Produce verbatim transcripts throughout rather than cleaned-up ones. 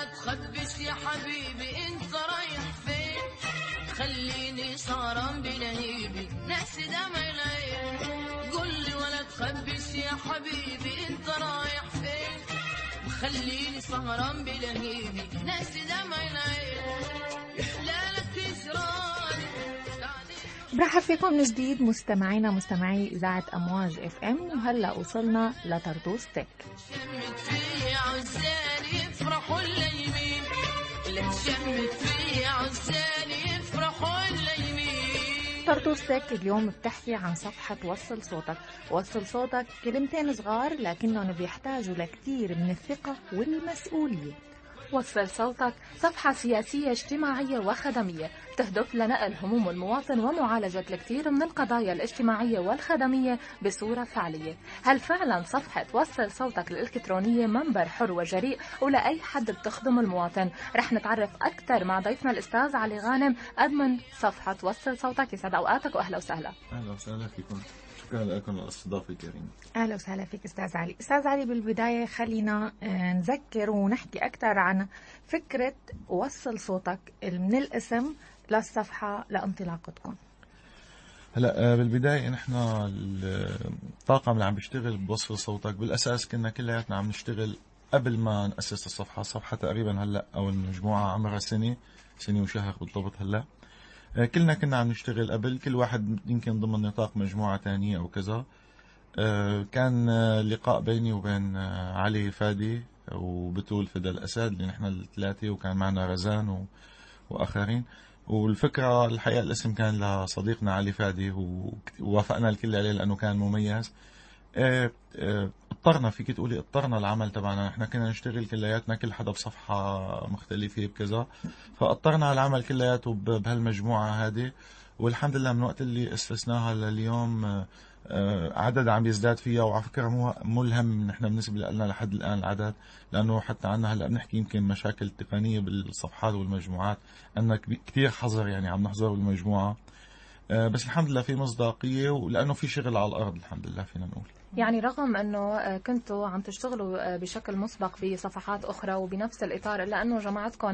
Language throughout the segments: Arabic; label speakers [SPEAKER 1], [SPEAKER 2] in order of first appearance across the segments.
[SPEAKER 1] تخبش يا حبيبي انت رايح فين، خليني سهران بلهيبي ناسي دمع العين. قولي ولا تخبش يا حبيبي انت رايح فين، خليني سهران بلهيبي ناسي دمع العين. يحلالك يسراني.
[SPEAKER 2] برحب فيكم من جديد مستمعينا مستمعي إذاعة أمواج اف ام، وهلا وصلنا لطرطوس تك.
[SPEAKER 1] شمت في عزال يفرحوا اللايمين، اللي شمت في عزال يفرحوا اللايمين.
[SPEAKER 2] طرطوس تك اليوم بتحكي عن صفحة وصل صوتك. وصل صوتك كلمتين صغار لكنهم بيحتاجوا لكثير من الثقة والمسؤولية. وصل صوتك صفحة سياسية اجتماعية وخدمية تهدف لنقل هموم المواطن ومعالجة الكثير من القضايا الاجتماعية والخدمية بصورة فعلية. هل فعلا صفحة وصل صوتك الإلكترونية منبر حر وجريء ولا أي حد بتخدم المواطن؟ رح نتعرف أكثر مع ضيفنا الأستاذ علي غانم أدمن صفحة وصل صوتك. يسعد أوقاتك وأهلا وسهلا.
[SPEAKER 3] أهلا وسهلا فيكم، شكرا لكم على الاستضافة الكريمة.
[SPEAKER 2] أهلا وسهلا فيك أستاذ علي. أستاذ علي، بالبداية خلينا نذكر ونحكي أكثر عن فكرة وصل صوتك من الاسم للصفحة لانطلاقتكم.
[SPEAKER 3] هلا بالبداية نحن الطاقم اللي عم بيشتغل بوصل صوتك بالأساس كنا كلياتنا عم نشتغل قبل ما نأسس الصفحة. الصفحة تقريبا هلا أو المجموعة عمرها سنة سنة وشهر بالضبط. هلا كلنا كنا عم نشتغل قبل، كل واحد يمكن ضمن نطاق مجموعة تانية أو كذا. كان لقاء بيني وبين علي فادي وبتول فدا الأسد اللي نحن الثلاثة، وكان معنا رزان وآخرين. والفكرة الحقيقة الاسم كان لصديقنا علي فادي ووافقنا الكل عليه لأنه كان مميز. اضطرنا فيك تقولي اضطرنا العمل تبعنا، نحن كنا نشتغل كلياتنا كل حدا بصفحة مختلفة بكذا، فاضطرنا على العمل كلياته بهالمجموعة هذه. والحمد لله من وقت اللي استثناها لليوم عدد عم يزداد فيها. وعلى فكرة مو ملهم نحن بالنسبة لنا لحد الآن العدد، لأنه حتى عنا هلا بنحكي يمكن مشاكل تقنية بالصفحات والمجموعات، أن كتير حظر يعني عم نحظر بالمجموعة. بس الحمد لله في مصداقية، ولأنه في شغل على الأرض الحمد لله فينا نقول.
[SPEAKER 2] يعني رغم أنه كنتوا عم تشتغلوا بشكل مسبق بصفحات أخرى وبنفس الإطار، إلا أنه جماعتكم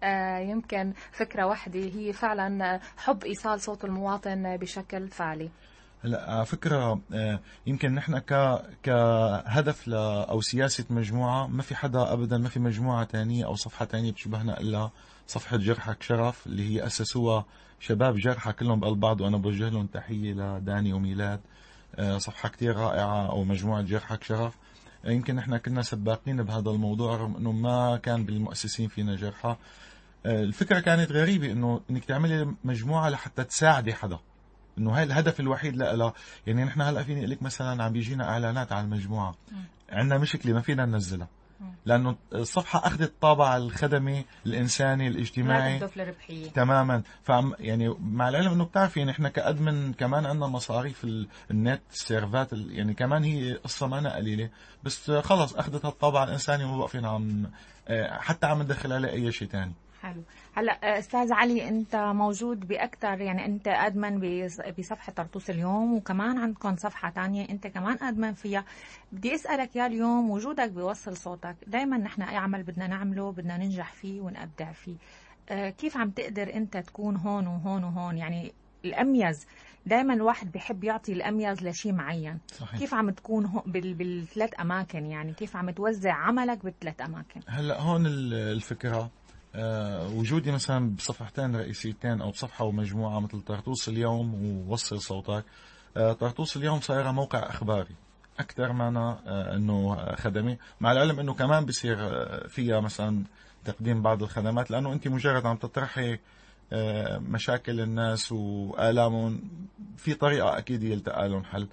[SPEAKER 2] يمكن فكرة واحدة هي فعلا حب إيصال صوت المواطن بشكل فعلي.
[SPEAKER 3] لا فكرة يمكن نحن ك كهدف ل أو سياسة مجموعة، ما في حدا أبدا، ما في مجموعة تانية أو صفحة تانية بتشبهنا إلا صفحة جرحك شرف اللي هي أسسوها شباب جرحة كلهم بقلب بعض، وأنا بوجه لهم تحية لداني وميلاد. صفحة كتير رائعة أو مجموعة جرحك شرف. يمكن نحن كنا سباقين بهذا الموضوع رغم أنه ما كان بالمؤسسين فينا جرحة. الفكرة كانت غريبة أنه أنك تعملي مجموعة لحتى تساعدي حدا، انه هاي الهدف الوحيد لها. يعني نحن هلا فيني اقول لك مثلا عم بيجينا اعلانات على المجموعه، عندنا مشكله ما فينا ننزلها لانه الصفحه اخذت طابع الخدمي الانساني الاجتماعي
[SPEAKER 2] لا لربحيه
[SPEAKER 3] تماما. فعم يعني مع العلم انه بتعرفي نحن كادمن كمان عندنا مصاريف النت السيرفات، يعني كمان هي قصه ما قليله، بس خلص اخذت هالطابع الانساني وما بقى فينا عم حتى عم ندخل عليه اي شيء ثاني.
[SPEAKER 2] حلو. هلا استاذ علي، انت موجود باكثر، يعني انت ادمن بصفحه طرطوس اليوم، وكمان عندكم صفحه تانية انت كمان ادمن فيها. بدي اسالك يا اليوم، وجودك بوصل صوتك دائما نحن اي عمل بدنا نعمله بدنا ننجح فيه ونبدع فيه، آه كيف عم تقدر انت تكون هون وهون وهون؟ يعني الاميز دائما الواحد بيحب يعطي الاميز لشيء معين. صحيح. كيف عم تكون بال... بالثلاث اماكن؟ يعني كيف عم توزع عملك بالثلاث اماكن؟
[SPEAKER 3] هلا هون الفكره أه وجودي مثلا بصفحتين رئيسيتين او بصفحه ومجموعه مثل طرطوس اليوم ووصل صوتك. أه طرطوس اليوم صايره موقع اخباري اكثر مانا أه انه خدمي، مع العلم انه كمان بصير فيها مثلا تقديم بعض الخدمات، لانه انت مجرد عم تطرحي أه مشاكل الناس والامهم في طريقه اكيد يلتقى لهم حل.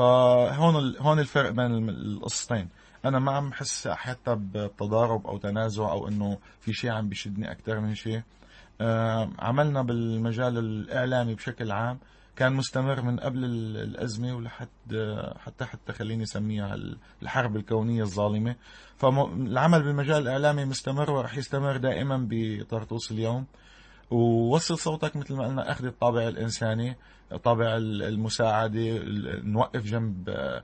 [SPEAKER 3] فهون هون الفرق بين القصتين. أنا ما عم بحس حتى بتضارب أو تنازع أو إنه في شيء عم بيشدني أكثر من شيء. آه عملنا بالمجال الإعلامي بشكل عام كان مستمر من قبل الأزمة ولحد حتى حتى خليني أسميها الحرب الكونية الظالمة. فالعمل بالمجال الإعلامي مستمر ورح يستمر دائما بطرطوس اليوم. ووصل صوتك مثل ما قلنا أخذ الطابع الإنساني، طابع المساعدة، نوقف جنب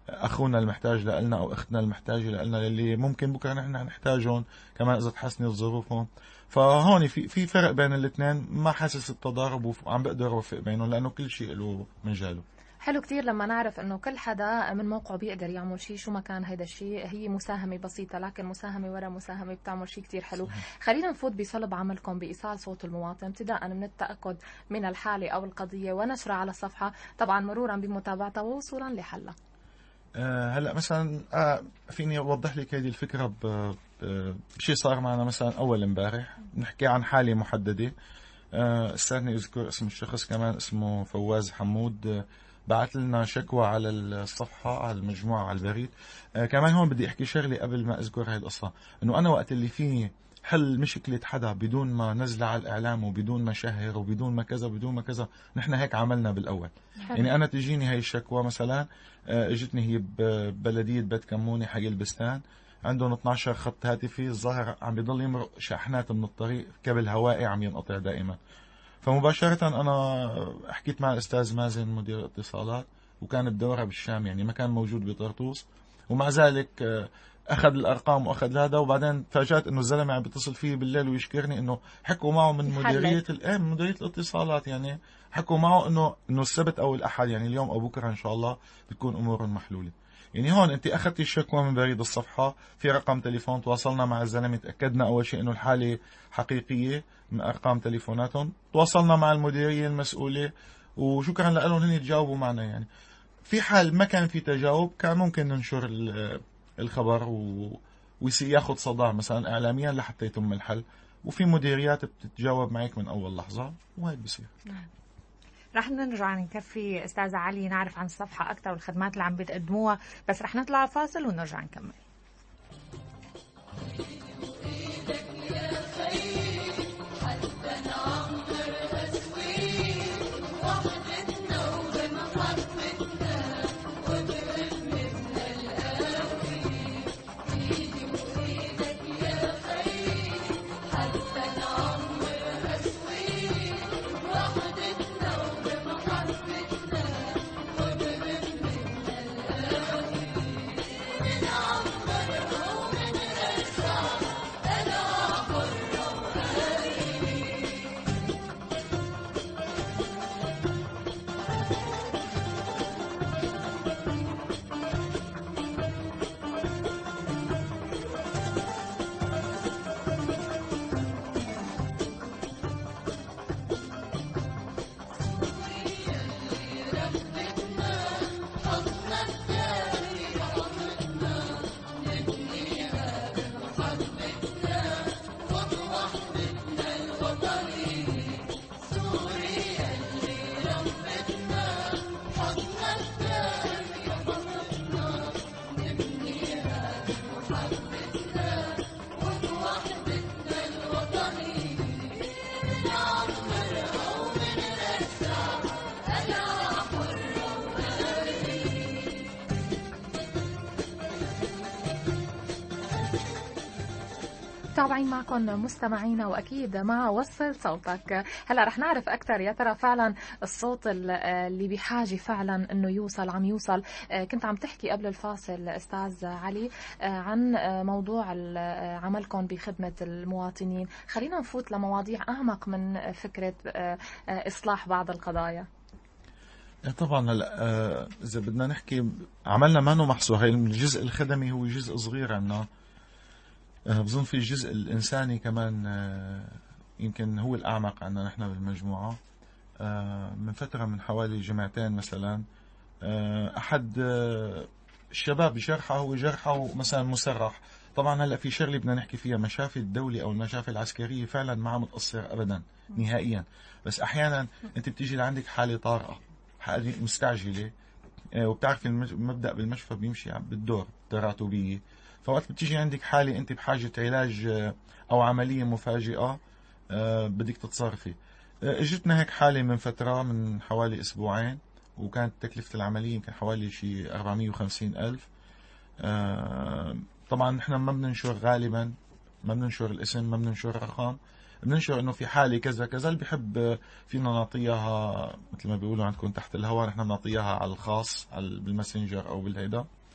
[SPEAKER 3] اخونا المحتاج لنا او اختنا المحتاجه لنا، اللي ممكن بكره نحن نحتاجهم كمان اذا تحسنت ظروفهم. فهون في في فرق بين الاثنين، ما حاسس التضارب وعم بقدر اوفق بينهم لانه كل شيء له مجاله.
[SPEAKER 2] حلو كتير لما نعرف انه كل حدا من موقعه بيقدر يعمل شيء، شو ما كان هيدا الشيء. هي مساهمة بسيطة لكن مساهمة ورا مساهمة بتعمل شيء كتير حلو. خلينا نفوت بصلب عملكم بإيصال صوت المواطن، ابتداء من التأكد من الحالة أو القضية ونشرها على الصفحة، طبعا مرورا بمتابعتها ووصولا لحلها.
[SPEAKER 3] أه هلا مثلا أه فيني اوضح لك هذه الفكره بشيء صار معنا مثلا اول امبارح. نحكي عن حاله محدده. أه استاذني اذكر اسم الشخص كمان، اسمه فواز حمود. أه بعث لنا شكوى على الصفحه، على المجموعه، على البريد. أه كمان هون بدي احكي شغله قبل ما اذكر هاي القصه، انه انا وقت اللي فيه حل مشكلة حدا بدون ما نزل على الإعلام وبدون ما شهر وبدون ما كذا وبدون ما كذا، نحن هيك عملنا بالأول. حلو. يعني أنا تجيني هاي الشكوى مثلا، اجتني هي ببلدية بيت كموني حي البستان، عندهم اثني عشر خط هاتفي، الظاهر عم بيضل يمرق شاحنات من الطريق، كابل هوائي عم ينقطع دائما. فمباشرة أنا حكيت مع الأستاذ مازن مدير الاتصالات، وكان بدورة بالشام يعني ما كان موجود بطرطوس، ومع ذلك اخذ الارقام واخذ هذا. وبعدين تفاجأت انه الزلمه عم بيتصل فيه بالليل ويشكرني انه حكوا معه من مديريه الايه من مديريه الاتصالات، يعني حكوا معه انه انه السبت او الاحد، يعني اليوم او بكره ان شاء الله بتكون امورهم محلوله. يعني هون انت اخذتي الشكوى من بريد الصفحه، في رقم تليفون، تواصلنا مع الزلمه، تاكدنا اول شيء انه الحاله حقيقيه من ارقام تليفوناتهم، تواصلنا مع المديريه المسؤوله وشكرا لهم هن تجاوبوا معنا. يعني في حال ما كان في تجاوب كان ممكن ننشر الخبر و... وياخذ صدى مثلا اعلاميا لحتى يتم الحل، وفي مديريات بتتجاوب معك من اول لحظه وهيك بصير.
[SPEAKER 2] رح نرجع نكفي استاذ علي نعرف عن الصفحه اكثر والخدمات اللي عم بتقدموها، بس رح نطلع فاصل ونرجع نكمل. متابعين معكم مستمعينا، واكيد مع وصل صوتك. هلا رح نعرف اكثر يا ترى فعلا الصوت اللي بحاجه فعلا انه يوصل عم يوصل. كنت عم تحكي قبل الفاصل استاذ علي عن موضوع عملكم بخدمه المواطنين، خلينا نفوت لمواضيع اعمق من فكره اصلاح بعض القضايا.
[SPEAKER 3] طبعا هلا اذا بدنا نحكي عملنا ما محصور، هي الجزء الخدمي هو جزء صغير عنا. بظن في الجزء الإنساني كمان يمكن هو الأعمق عنا نحن بالمجموعة. من فترة من حوالي جمعتين مثلا أحد الشباب جرحه هو جرحه مثلا مسرح. طبعا هلا في شغله بدنا نحكي فيها، مشافي الدولة أو المشافي العسكرية فعلا ما عم تقصر أبدا نهائيا، بس أحيانا أنت بتيجي لعندك حالة طارئة، حالة مستعجلة، وبتعرفي المبدأ بالمشفى بيمشي بالدور تراتبية. فوقت بتيجي عندك حالة أنت بحاجة علاج أو عملية مفاجئة بدك تتصرفي. اجتنا هيك حالة من فترة من حوالي أسبوعين، وكانت تكلفة العملية يمكن حوالي شي أربعمية وخمسين ألف. طبعا نحن ما بننشر غالبا، ما بننشر الاسم، ما بننشر الرقم، بننشر انه في حالة كذا كذا. اللي بحب فينا نعطيها مثل ما بيقولوا عندكم تحت الهواء، نحن بنعطيها على الخاص على بالماسنجر او بالهيدا.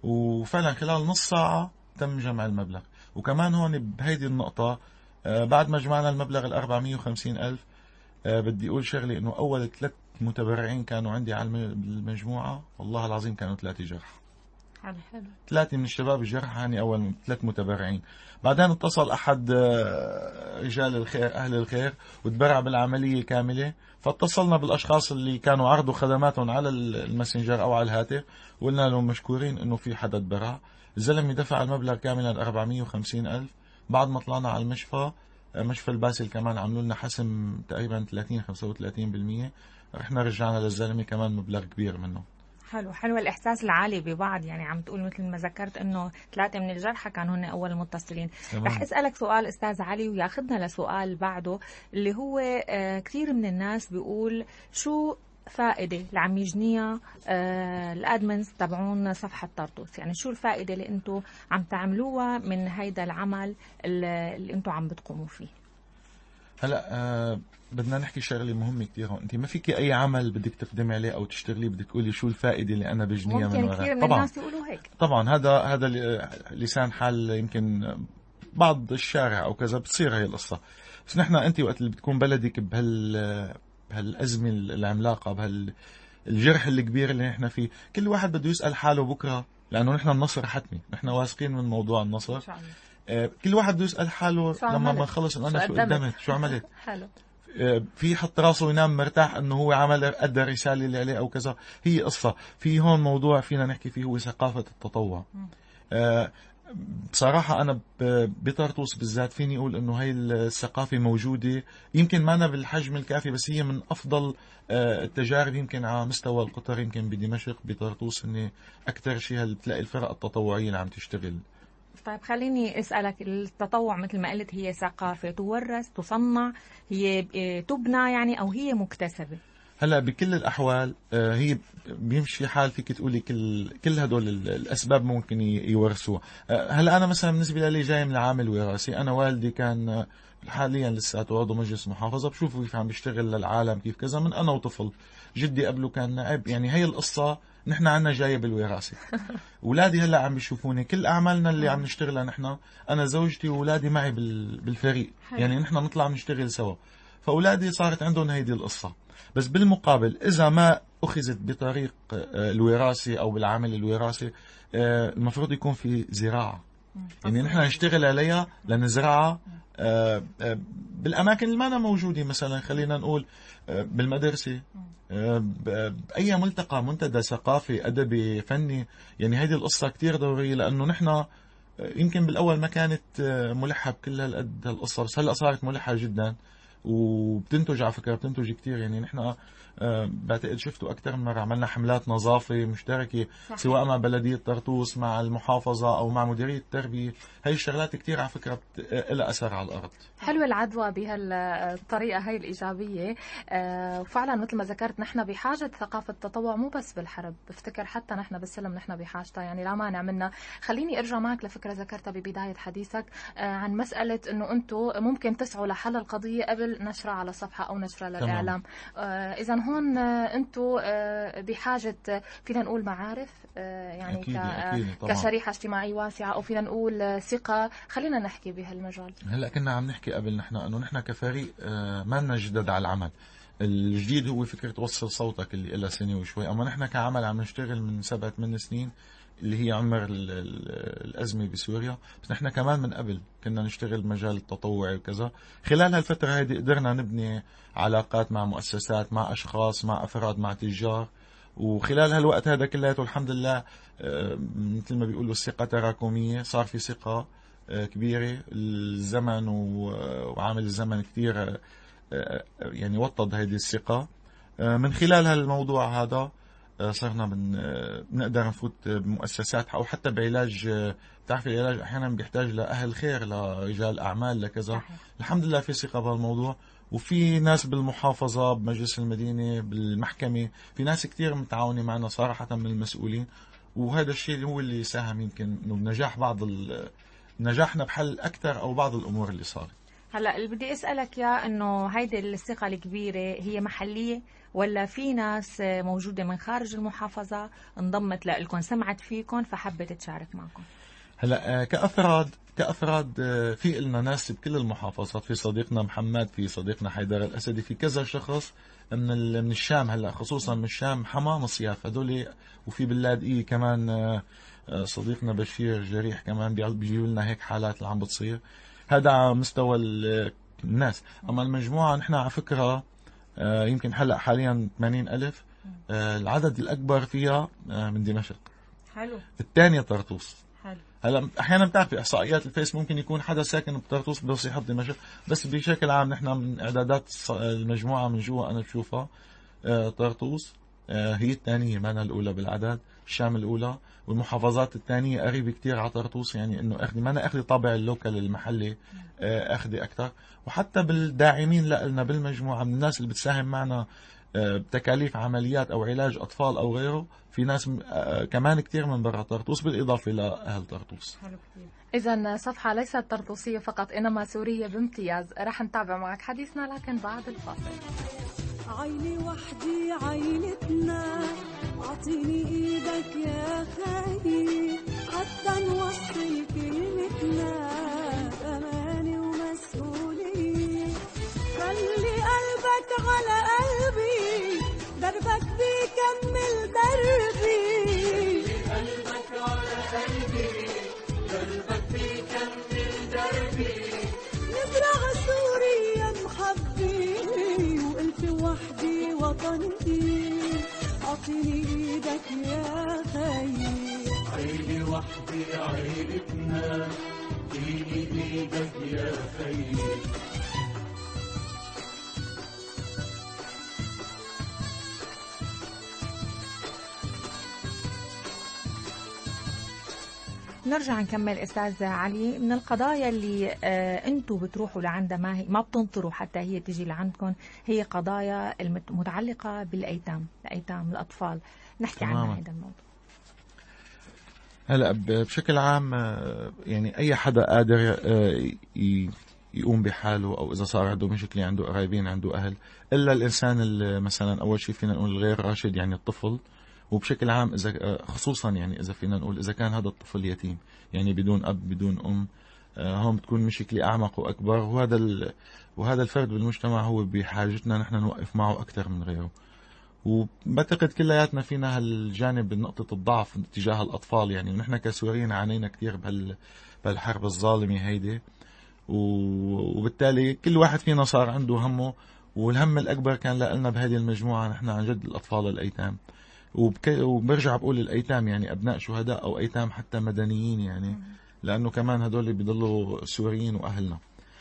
[SPEAKER 3] وفعلا خلال نص ساعة تم جمع المبلغ. وكمان هون بهيدي النقطة آه، بعد ما جمعنا المبلغ ال أربعمية وخمسين ألف آه، بدي أقول شغلي إنه أول ثلاث متبرعين كانوا عندي على المجموعة والله العظيم كانوا ثلاثة جرح.
[SPEAKER 2] حلو حلو.
[SPEAKER 3] ثلاثة من الشباب الجرح هاني أول ثلاث متبرعين. بعدين اتصل أحد آه، رجال الخير أهل الخير وتبرع بالعملية كاملة، فاتصلنا بالأشخاص اللي كانوا عرضوا خدماتهم على الماسنجر أو على الهاتف وقلنا لهم مشكورين إنه في حدا تبرع. الزلمة دفع المبلغ كاملا أربعمية وخمسين ألف. بعد ما طلعنا على المشفى، مشفى الباسل كمان عملوا لنا حسم تقريبا ثلاثين خمسة وثلاثين بالمية، رحنا رجعنا للزلمة كمان مبلغ كبير منه.
[SPEAKER 2] حلو حلو الإحساس العالي ببعض، يعني عم تقول مثل ما ذكرت إنه ثلاثة من الجرحى كانوا هن أول المتصلين. رح أسألك سؤال أستاذ علي وياخذنا لسؤال بعده اللي هو آه كثير من الناس بيقول شو فائدة اللي عم يجنيها آه الادمنز تبعون صفحة طرطوس، يعني شو الفائدة اللي انتم عم تعملوها من هيدا العمل اللي, اللي انتم عم بتقوموا فيه؟
[SPEAKER 3] هلا آه بدنا نحكي شغله مهمه كثير هون. انت ما فيك اي عمل بدك تقدمي عليه او تشتغليه بدك تقولي شو الفائده اللي انا بجنيها من
[SPEAKER 2] ممكن
[SPEAKER 3] وراء.
[SPEAKER 2] كثير من
[SPEAKER 3] طبعا
[SPEAKER 2] الناس يقولوا هيك.
[SPEAKER 3] طبعا هذا هذا لسان حال يمكن بعض الشارع او كذا بتصير هي القصه. بس نحن انت وقت اللي بتكون بلدك بهال بهالازمه العملاقه بهالجرح الكبير اللي نحن فيه، كل واحد بده يسال حاله بكره، لانه نحن النصر حتمي، نحن واثقين من موضوع النصر. كل واحد بده يسال حاله لما ما خلص انه انا شو قدمت شو عملت. حلو. في يحط راسه وينام مرتاح انه هو عمل ادى الرساله اللي عليه او كذا. هي قصه في هون موضوع فينا نحكي فيه هو ثقافه التطوع. أه بصراحة أنا بطرطوس بالذات فيني أقول إنه هاي الثقافة موجودة، يمكن ما أنا بالحجم الكافي بس هي من أفضل التجارب يمكن على مستوى القطر. يمكن بدمشق بطرطوس إني أكثر شيء بتلاقي الفرق التطوعية اللي عم تشتغل.
[SPEAKER 2] طيب خليني أسألك، التطوع مثل ما قلت هي ثقافة تورث تصنع، هي تبنى يعني أو هي مكتسبة؟
[SPEAKER 3] هلا بكل الأحوال هي بيمشي حال فيك تقولي كل كل هدول الأسباب ممكن يورثوها. هلا أنا مثلا بالنسبة لي جاي من العامل الوراثي. أنا والدي كان حاليا لساته عضو مجلس محافظة، بشوفه كيف عم بيشتغل للعالم كيف كذا من أنا وطفل. جدي قبله كان نائب. يعني هي القصة نحن عنا جاية بالوراثة. أولادي هلا عم بيشوفوني كل أعمالنا اللي عم نشتغلها نحن، أنا زوجتي وأولادي معي بالفريق، يعني نحن نطلع نشتغل سوا. فأولادي صارت عندهم هيدي القصة. بس بالمقابل إذا ما أخذت بطريق الوراثة أو بالعمل الوراثي المفروض يكون في زراعة، يعني نحن نشتغل عليها لنزرعها بالأماكن اللي ما موجودة. مثلا خلينا نقول بالمدرسة، بأي ملتقى منتدى ثقافي أدبي فني. يعني هذه القصة كتير ضرورية، لأنه نحن يمكن بالأول ما كانت ملحة بكل هالقد القصة، بس هلأ صارت ملحة جدا وبتنتج على فكرة بتنتج كتير. يعني نحن أه بعتقد شفتوا أكثر من مرة عملنا حملات نظافة مشتركة صحيح. سواء مع بلدية طرطوس مع المحافظة أو مع مديرية التربية. هاي الشغلات كتير على فكرة لها أثر على الأرض.
[SPEAKER 2] حلوة العدوى بهالطريقة هاي الإيجابية. أه فعلا مثل ما ذكرت نحن بحاجة ثقافة التطوع مو بس بالحرب، بفتكر حتى نحن بالسلم نحن بحاجتها، يعني لا مانع منا. خليني أرجع معك لفكرة ذكرتها ببداية حديثك أه عن مسألة أنه أنتم ممكن تسعوا لحل القضية قبل نشرها على صفحة أو نشرها للإعلام. أه إذا هون أنتم بحاجة فينا نقول معارف، يعني
[SPEAKER 3] أكيد أكيد
[SPEAKER 2] كشريحة اجتماعية واسعة، أو فينا نقول ثقة. خلينا نحكي بهالمجال.
[SPEAKER 3] هلا كنا عم نحكي قبل نحن إنه نحن كفريق ما لنا جدد على العمل. الجديد هو فكرة توصل صوتك اللي إلها سنة وشوي، أما نحن كعمل عم نشتغل من سبعة ثمان سنين اللي هي عمر الأزمة بسوريا. بس نحن كمان من قبل كنا نشتغل بمجال التطوعي وكذا. خلال هالفترة هذه قدرنا نبني علاقات مع مؤسسات، مع أشخاص، مع أفراد، مع تجار. وخلال هالوقت هذا كلياته الحمد لله مثل ما بيقولوا الثقة تراكمية، صار في ثقة كبيرة. الزمن وعامل الزمن كتير يعني وطد هذه الثقة. من خلال هالموضوع هذا صرنا بنقدر نفوت بمؤسسات أو حتى بعلاج. بتعرفي العلاج أحيانا بيحتاج لأهل خير، لرجال أعمال، لكذا. الحمد لله في ثقة بهالموضوع، وفي ناس بالمحافظة بمجلس المدينة بالمحكمة، في ناس كتير متعاونة معنا صراحة من المسؤولين. وهذا الشيء هو اللي ساهم يمكن إنه بنجاح بعض نجاحنا بحل أكثر أو بعض الأمور اللي صارت.
[SPEAKER 2] هلا اللي بدي اسالك يا انه هيدي الثقه الكبيره هي محليه ولا في ناس موجوده من خارج المحافظه انضمت لكم سمعت فيكم فحبت تشارك معكم؟
[SPEAKER 3] هلا كأفراد كأفراد في لنا ناس بكل المحافظات، في صديقنا محمد، في صديقنا حيدر الأسدي، في كذا شخص من من الشام، هلا خصوصا من الشام حما مصياف هدول، وفي باللاذقية كمان صديقنا بشير جريح كمان بيجيوا لنا هيك حالات اللي عم بتصير. هذا على مستوى الناس. أما المجموعة نحن على فكرة يمكن هلا حاليا ثمانين ألف، العدد الأكبر فيها من دمشق.
[SPEAKER 2] حلو.
[SPEAKER 3] الثانية طرطوس.
[SPEAKER 2] حلو.
[SPEAKER 3] هلا احيانا بتعرفي احصائيات الفيس ممكن يكون حدا ساكن بطرطوس بس يحط دمشق، بس بشكل عام نحن من اعدادات المجموعه من جوا انا بشوفها طرطوس هي الثانيه، معنا الاولى بالعدد، الشام الاولى، والمحافظات الثانيه قريبه كثير على طرطوس، يعني انه اخذي ما انا اخذي طابع اللوكال المحلي، اخذي اكثر. وحتى بالداعمين لنا بالمجموعه من الناس اللي بتساهم معنا بتكاليف عمليات او علاج اطفال او غيره، في ناس كمان كثير من برا طرطوس بالاضافه لاهل طرطوس.
[SPEAKER 2] حلو كثير. اذا صفحه ليست طرطوسيه فقط انما سوريه بامتياز. رح نتابع معك حديثنا لكن بعد الفاصل.
[SPEAKER 4] عيني وحدي عينتنا، اعطيني ايدك يا خيي حتى نوصل كلمتنا، امانه ومسؤوليه، خلي قلبك على قلبي، دربك بيكمل دربي، قلبك على قلبي، دربك بيكمل دربي، نزرع سوريا محبي، وقلت وحدي وطني، اعطيني ايدك يا خيي، عيني وحدي عيلتنا، اعطيني ايدك يا خيي.
[SPEAKER 2] نرجع نكمل استاذ علي. من القضايا اللي آه انتم بتروحوا لعندها ما هي ما بتنطروا حتى هي تجي لعندكم، هي قضايا المتعلقه بالايتام، الايتام الاطفال، نحكي عنها هذا الموضوع.
[SPEAKER 3] هلا بشكل عام يعني اي حدا قادر يقوم بحاله، او اذا صار عنده مشكله، عنده قرايبين، عنده اهل، الا الانسان اللي مثلا اول شيء فينا نقول غير راشد، يعني الطفل. وبشكل عام اذا خصوصا يعني اذا فينا نقول اذا كان هذا الطفل يتيم، يعني بدون اب بدون ام، هون بتكون مشكله اعمق واكبر، وهذا وهذا الفرد بالمجتمع هو بحاجتنا نحن نوقف معه اكثر من غيره. وبعتقد كلياتنا فينا هالجانب نقطه الضعف تجاه الاطفال، يعني نحن كسوريين عانينا كثير بهال بهالحرب الظالمه هيدي، وبالتالي كل واحد فينا صار عنده همه، والهم الاكبر كان لنا بهذه المجموعه نحن عن جد الاطفال الايتام. وبك... وبرجع بقول الأيتام يعني أبناء شهداء أو أيتام حتى مدنيين، يعني لأنه كمان هدول بيضلوا سوريين وأهلنا.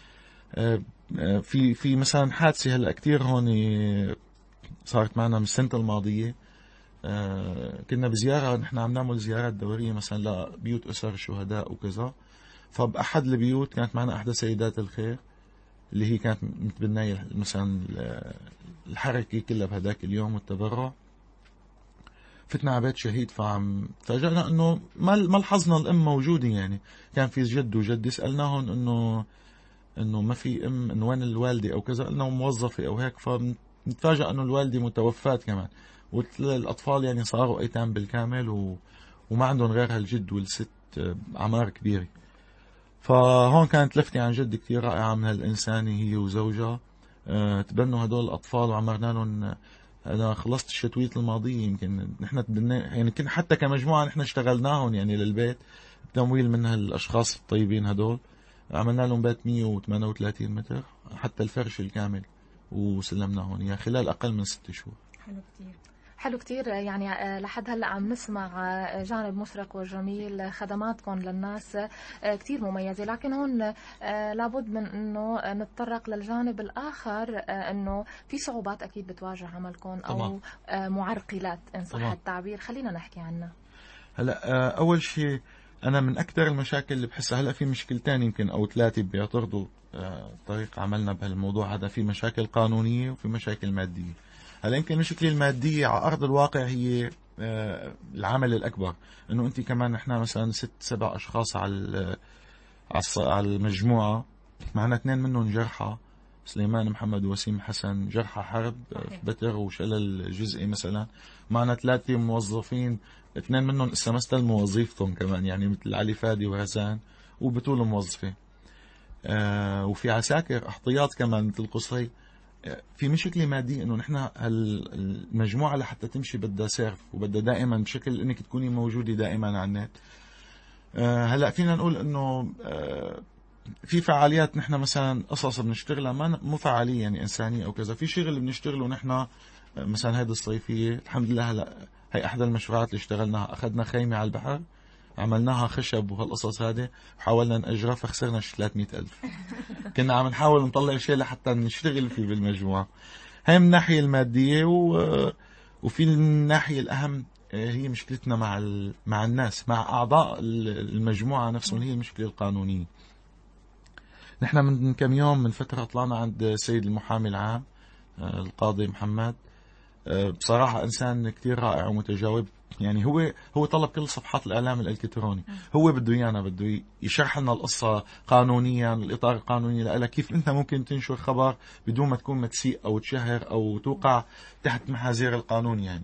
[SPEAKER 3] في في مثلا حادثة هلا كتير هون صارت معنا من السنة الماضية، كنا بزيارة، نحن عم نعمل زيارات دورية مثلا لبيوت أسر الشهداء وكذا، فبأحد البيوت كانت معنا إحدى سيدات الخير اللي هي كانت متبنية مثلا الحركة كلها بهداك اليوم والتبرع. فتنا على بيت شهيد، فعم تفاجئنا انه ما ما لاحظنا الام موجوده، يعني كان في جد وجدي، سالناهم انه انه ما في ام، انه وين الوالده او كذا، قلنا موظفه او هيك، فنتفاجئ انه الوالده متوفاه كمان، والاطفال يعني صاروا ايتام بالكامل، و... وما عندهم غير هالجد والست اعمار كبيره. فهون كانت لفتة عن جد كثير رائعه من هالانسانه، هي وزوجها أه تبنوا هدول الاطفال، وعمرنا لهم. أنا خلصت الشتوية الماضية يمكن نحن تبنينا، يعني كنا حتى كمجموعة نحن اشتغلناهم يعني للبيت بتمويل من هالأشخاص الطيبين هدول، عملنا لهم بيت مية وثمانية وثلاثين متر حتى الفرش الكامل، وسلمناهم إياه خلال أقل من ست شهور.
[SPEAKER 2] حلو كتير. حلو كتير. يعني لحد هلا عم نسمع جانب مشرق وجميل، خدماتكم للناس كتير مميزة، لكن هون لابد من انه نتطرق للجانب الاخر، انه في صعوبات اكيد بتواجه عملكم او طبعا. معرقلات ان صح طبعا. التعبير، خلينا نحكي عنها.
[SPEAKER 3] هلا اول شيء انا من اكثر المشاكل اللي بحسها، هلا في مشكلتين يمكن او ثلاثه بيعترضوا طريق عملنا بهالموضوع هذا، في مشاكل قانونية وفي مشاكل مادية. هلا يمكن المشكلة المادية على أرض الواقع هي العمل الأكبر، إنه أنت كمان نحن مثلا ست سبع أشخاص على على المجموعة، معنا اثنين منهم جرحى، سليمان محمد ووسيم حسن جرحى حرب في بتر وشلل جزئي مثلا. معنا ثلاثة موظفين، اثنين منهم لسه ما استلموا وظيفتهم كمان، يعني مثل علي فادي وهزان وبتول موظفة. آه وفي عساكر احتياط كمان مثل قصي. آه في مشكلة مادية انه نحن المجموعة لحتى تمشي بدها سيرف وبدها دائما بشكل انك تكوني موجودة دائما على النت. آه هلا فينا نقول انه آه في فعاليات نحن مثلا قصص بنشتغلها ما مو فعالية يعني إنسانية أو كذا، في شغل بنشتغله نحن مثلا هيدي الصيفية الحمد لله. هلا هي أحد المشروعات اللي اشتغلناها، أخذنا خيمة على البحر عملناها خشب وهالقصص هذه وحاولنا نأجرها فخسرنا شي ثلاثمئة ألف. كنا عم نحاول نطلع شيء لحتى نشتغل فيه بالمجموعة. هي من الناحية المادية و... وفي الناحية الأهم هي مشكلتنا مع ال... مع الناس، مع أعضاء المجموعة نفسهم، هي المشكلة القانونية. نحن من كم يوم من فترة طلعنا عند السيد المحامي العام القاضي محمد. بصراحة إنسان كتير رائع ومتجاوب، يعني هو هو طلب كل صفحات الإعلام الإلكتروني، هو بده إيانا بده يشرح لنا القصة قانونيا، الإطار القانوني لها كيف أنت ممكن تنشر خبر بدون ما تكون متسيء أو تشهر أو توقع تحت محاذير القانون. يعني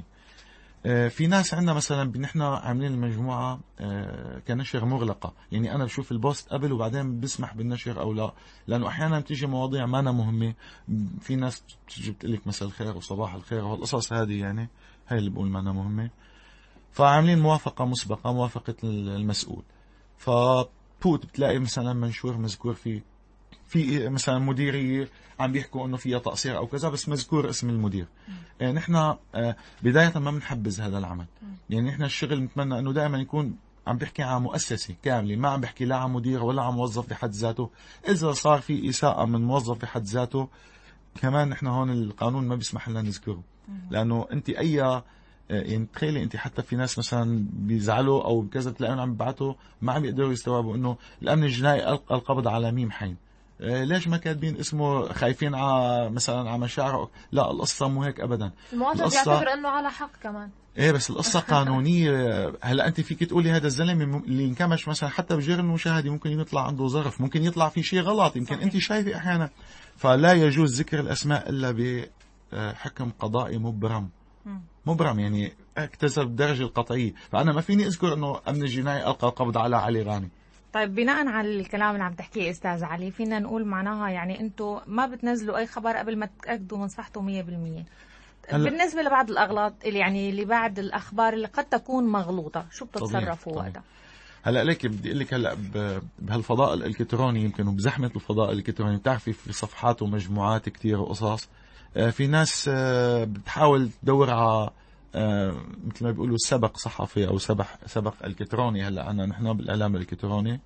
[SPEAKER 3] في ناس عندنا مثلا نحن عاملين المجموعة كنشر مغلقة، يعني أنا بشوف البوست قبل وبعدين بسمح بالنشر أو لا، لأنه أحيانا بتيجي مواضيع ما أنا مهمة. في ناس بتيجي بتقلك مساء الخير وصباح الخير والقصص هذه، يعني هاي اللي بقول ما أنا مهمة. فعاملين موافقة مسبقة، موافقة المسؤول، فبوت بتلاقي مثلا منشور مذكور فيه في مثلا مديرية عم بيحكوا انه فيها تقصير او كذا، بس مذكور اسم المدير. يعني نحن آه بداية ما بنحبذ هذا العمل، يعني نحن الشغل نتمنى انه دائما يكون عم بيحكي عن مؤسسة كاملة، ما عم بيحكي لا عن مدير ولا عن موظف بحد ذاته. اذا صار في اساءة من موظف بحد ذاته كمان نحن هون القانون ما بيسمح لنا نذكره، لانه انت اي يعني تخيلي انت حتى في ناس مثلا بيزعلوا او كذا تلاقيهم عم بيبعتوا ما عم يقدروا يستوعبوا انه الامن الجنائي القى القبض على ميم حين. ليش ما كاتبين اسمه؟ خايفين على مثلا على مشاعره؟ لا، القصة مو هيك ابدا.
[SPEAKER 2] المواطن بيعتبر انه على حق كمان.
[SPEAKER 3] ايه بس القصة قانونية. هلا انت فيك تقولي هذا الزلمة اللي انكمش مثلا حتى بجير المشاهدة ممكن يطلع عنده ظرف، ممكن يطلع في شيء غلط، يمكن صحيح. انت شايفة احيانا. فلا يجوز ذكر الاسماء الا بحكم قضائي مبرم. مبرم يعني اكتسب الدرجة القطعية. فانا ما فيني اذكر انه امن الجنائي القى القبض على علي غانم.
[SPEAKER 2] طيب بناء على الكلام اللي عم تحكيه استاذ علي، فينا نقول معناها يعني انتم ما بتنزلوا اي خبر قبل ما تتاكدوا من صحته مية بالمية. بالنسبه لبعض الاغلاط اللي يعني اللي بعد الاخبار اللي قد تكون مغلوطه، شو بتتصرفوا وقتها؟
[SPEAKER 3] هلا ليك بدي اقول لك هلا بهالفضاء الالكتروني يمكن وبزحمه الفضاء الالكتروني بتعرفي في صفحات ومجموعات كثير وقصص، في ناس بتحاول تدور على مثل ما بيقولوا سبق صحفي او سبق سبق الكتروني. هلا انا نحن بالاعلام الالكتروني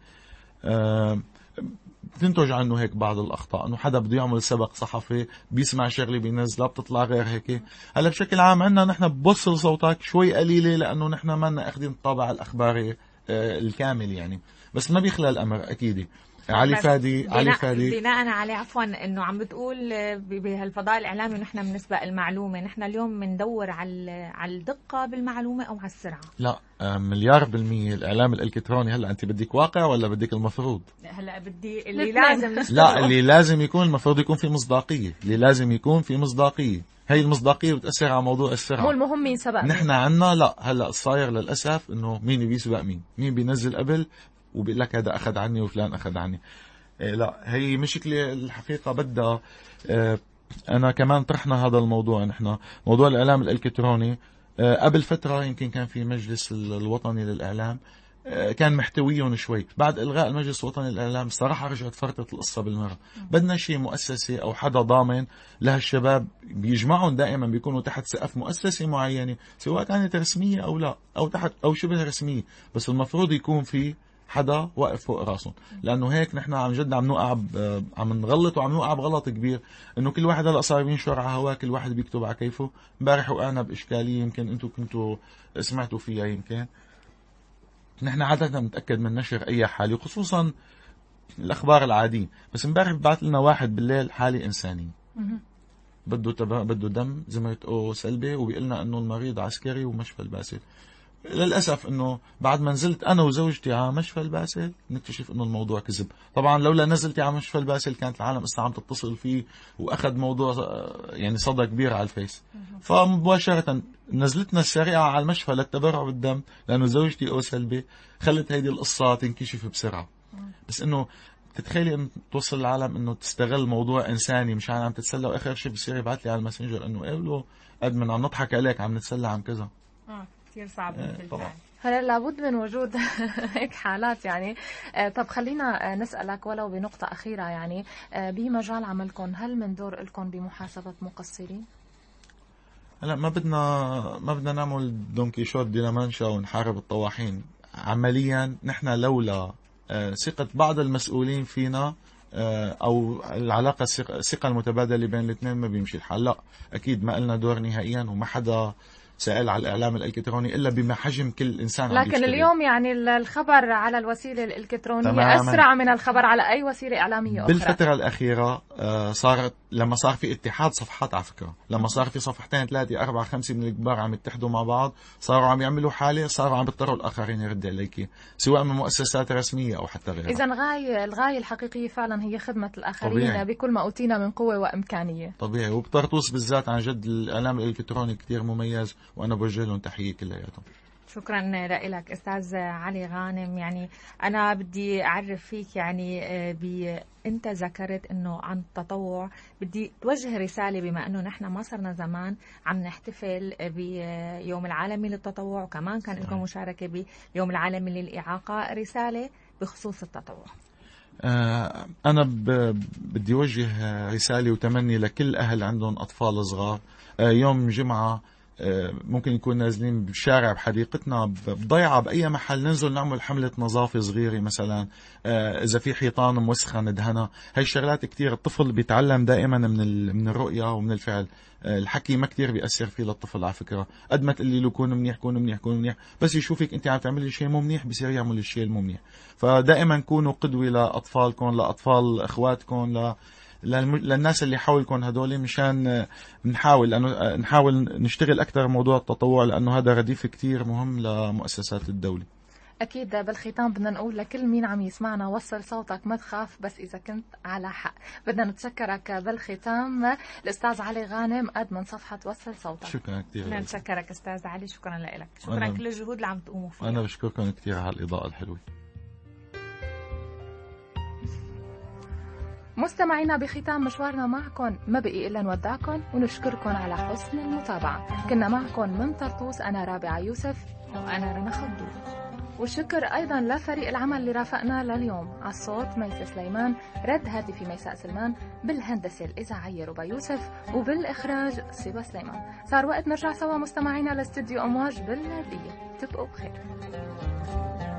[SPEAKER 3] بتنتج عنه هيك بعض الاخطاء، انه حدا بده يعمل سبق صحفي بيسمع شغله بينزلها بتطلع غير هيك. هلا بشكل عام عندنا نحن بوصل صوتك شوي قليله لانه نحن ما لنا اخذين الطابع الاخباري الكامل يعني، بس ما بيخلى الامر اكيد. علي فادي علي فادي
[SPEAKER 2] بناء عليه عفوا انه عم بتقول بهالفضاء الاعلامي نحن بنسبق المعلومه، نحن اليوم بندور على على الدقه بالمعلومه او على السرعه؟
[SPEAKER 3] لا مليار بالمية الاعلام الالكتروني. هلا انت بدك واقع ولا بدك المفروض؟
[SPEAKER 2] هلا بدي اللي لازم نشتغل.
[SPEAKER 3] لا اللي لازم يكون المفروض يكون في مصداقيه، اللي لازم يكون في مصداقيه. هي المصداقيه بتاثر على موضوع السرعه.
[SPEAKER 2] مو المهم مين سبق.
[SPEAKER 3] نحن عنا لا هلا الصاير للاسف انه مين بيسبق مين، مين بينزل قبل وبيقول لك هذا أخذ عني وفلان أخذ عني. إيه لا هي مشكلة الحقيقة بدها إيه. أنا كمان طرحنا هذا الموضوع، نحن موضوع الإعلام الإلكتروني إيه قبل فترة يمكن كان في مجلس الوطني للإعلام إيه كان محتويهم شوي. بعد إلغاء المجلس الوطني للإعلام صراحة رجعت فرطت القصة بالمرة. بدنا شيء مؤسسة أو حدا ضامن لهالشباب بيجمعهم، دائما بيكونوا تحت سقف مؤسسة معينة سواء كانت رسمية أو لا أو تحت أو شبه رسمية، بس المفروض يكون في حدا واقف فوق راسهم. لانه هيك نحن عم جد عم نوقع عم نغلط وعم نوقع بغلط كبير، انه كل واحد هلا صار ينشر على هواه، كل واحد بيكتب على كيفه. امبارح وقعنا باشكاليه يمكن انتم كنتوا سمعتوا فيها. يمكن نحن عاده بنتاكد من نشر اي حاله خصوصا الاخبار العاديه، بس امبارح بعث لنا واحد بالليل حاله انسانيه بده تبع بده دم زمرة او سلبي، وبيقول لنا انه المريض عسكري ومشفى الباسل. للأسف أنه بعد ما نزلت أنا وزوجتي على مشفى الباسل نكتشف أنه الموضوع كذب. طبعا لولا نزلتي على مشفى الباسل كانت العالم أصلا عم تتصل فيه وأخذ موضوع يعني صدى كبير على الفيس. فمباشرة نزلتنا السريعة على المشفى للتبرع بالدم لأنه زوجتي أو سلبي خلت هيدي القصة تنكشف بسرعة. بس أنه تتخيلي أن توصل العالم أنه تستغل موضوع إنساني مشان عم تتسلى، وآخر شيء بصير يبعث لي على الماسنجر أنه قبله قد من عم نضحك عليك عم نتسلى عن كذا.
[SPEAKER 2] اه كثير صعب
[SPEAKER 3] إيه طبعا.
[SPEAKER 2] هلا لابد من وجود هيك حالات يعني. آه طب خلينا نسألك ولو بنقطة أخيرة يعني، آه بمجال عملكم هل من دور لكم بمحاسبة مقصرين؟
[SPEAKER 3] هلا ما بدنا ما بدنا نعمل دون كيشوت دي لا مانشا ونحارب الطواحين. عمليا نحن لولا آه ثقة بعض المسؤولين فينا آه او العلاقة الثقة المتبادلة بين الاثنين ما بيمشي الحال. لا اكيد ما لنا دور نهائيا، وما حدا سائل على الإعلام الإلكتروني إلا بما حجم كل إنسان.
[SPEAKER 2] لكن اليوم يعني الخبر على الوسيلة الإلكترونية
[SPEAKER 3] تماماً
[SPEAKER 2] أسرع من الخبر على أي وسيلة إعلامية أخرى.
[SPEAKER 3] بالفترة الأخيرة صارت لما صار في اتحاد صفحات، على فكرة لما صار في صفحتين ثلاثة أربعة خمسة من الكبار عم يتحدوا مع بعض صاروا عم يعملوا حالة، صاروا عم بيضطروا الآخرين يردوا عليك سواء من مؤسسات رسمية أو حتى غيرها.
[SPEAKER 2] إذا غاية الغاية الحقيقية فعلا هي خدمة الآخرين
[SPEAKER 3] طبيعي.
[SPEAKER 2] بكل ما أوتينا من قوة وإمكانية.
[SPEAKER 3] طبيعي. وبطرطوس بالذات عن جد الإعلام الإلكتروني كتير مميز، وأنا بوجه لهم تحية كلياتهم.
[SPEAKER 2] شكرا لك أستاذ علي غانم. يعني أنا بدي أعرف فيك يعني ب... أنت ذكرت أنه عن التطوع، بدي توجه رسالة بما أنه نحن ما صرنا زمان عم نحتفل بيوم العالمي للتطوع، وكمان كان لكم مشاركة بيوم العالمي للإعاقة، رسالة بخصوص التطوع.
[SPEAKER 3] آه أنا ب... بدي أوجه رسالة وتمني لكل أهل عندهم أطفال صغار. آه يوم جمعة ممكن يكون نازلين بالشارع بحديقتنا بضيعة بأي محل، ننزل نعمل حملة نظافة صغيرة مثلا. إذا في حيطان موسخة ندهنها. هاي الشغلات كتير الطفل بيتعلم دائما من من الرؤية ومن الفعل. الحكي ما كتير بيأثر فيه للطفل على فكرة. قد ما تقلي له كون منيح كون منيح كون منيح، بس يشوفك انت عم تعملي شيء مو منيح بصير يعمل الشيء المو منيح. فدائما كونوا قدوة لأطفالكم، لأطفال اخواتكم، ل للناس اللي حولكم هدول، مشان نحاول لأنه نحاول نشتغل أكثر موضوع التطوع، لأنه هذا رديف كتير مهم لمؤسسات الدولة.
[SPEAKER 2] أكيد. بالختام بدنا نقول لكل مين عم يسمعنا وصل صوتك، ما تخاف بس إذا كنت على حق. بدنا نتشكرك بالختام الأستاذ علي غانم قد من صفحة وصل صوتك.
[SPEAKER 3] شكرا كثير.
[SPEAKER 2] بدنا نتشكرك أستاذ علي، شكرا لك، شكرا كل الجهود اللي عم تقوموا فيها.
[SPEAKER 3] أنا بشكركم كثير على الإضاءة الحلوة.
[SPEAKER 2] مستمعينا بختام مشوارنا معكم ما بقي إلا نودعكم ونشكركم على حسن المتابعة. كنا معكم من طرطوس أنا رابعة يوسف وأنا رنا خدود، والشكر أيضا لفريق العمل اللي رافقنا لليوم. على الصوت ميسة سليمان، رد هاتفي ميساء سلمان، بالهندسة الإذاعية ربا يوسف، وبالإخراج صبا سليمان. صار وقت نرجع سوا مستمعينا لاستديو أمواج باللاذقية. تبقوا بخير.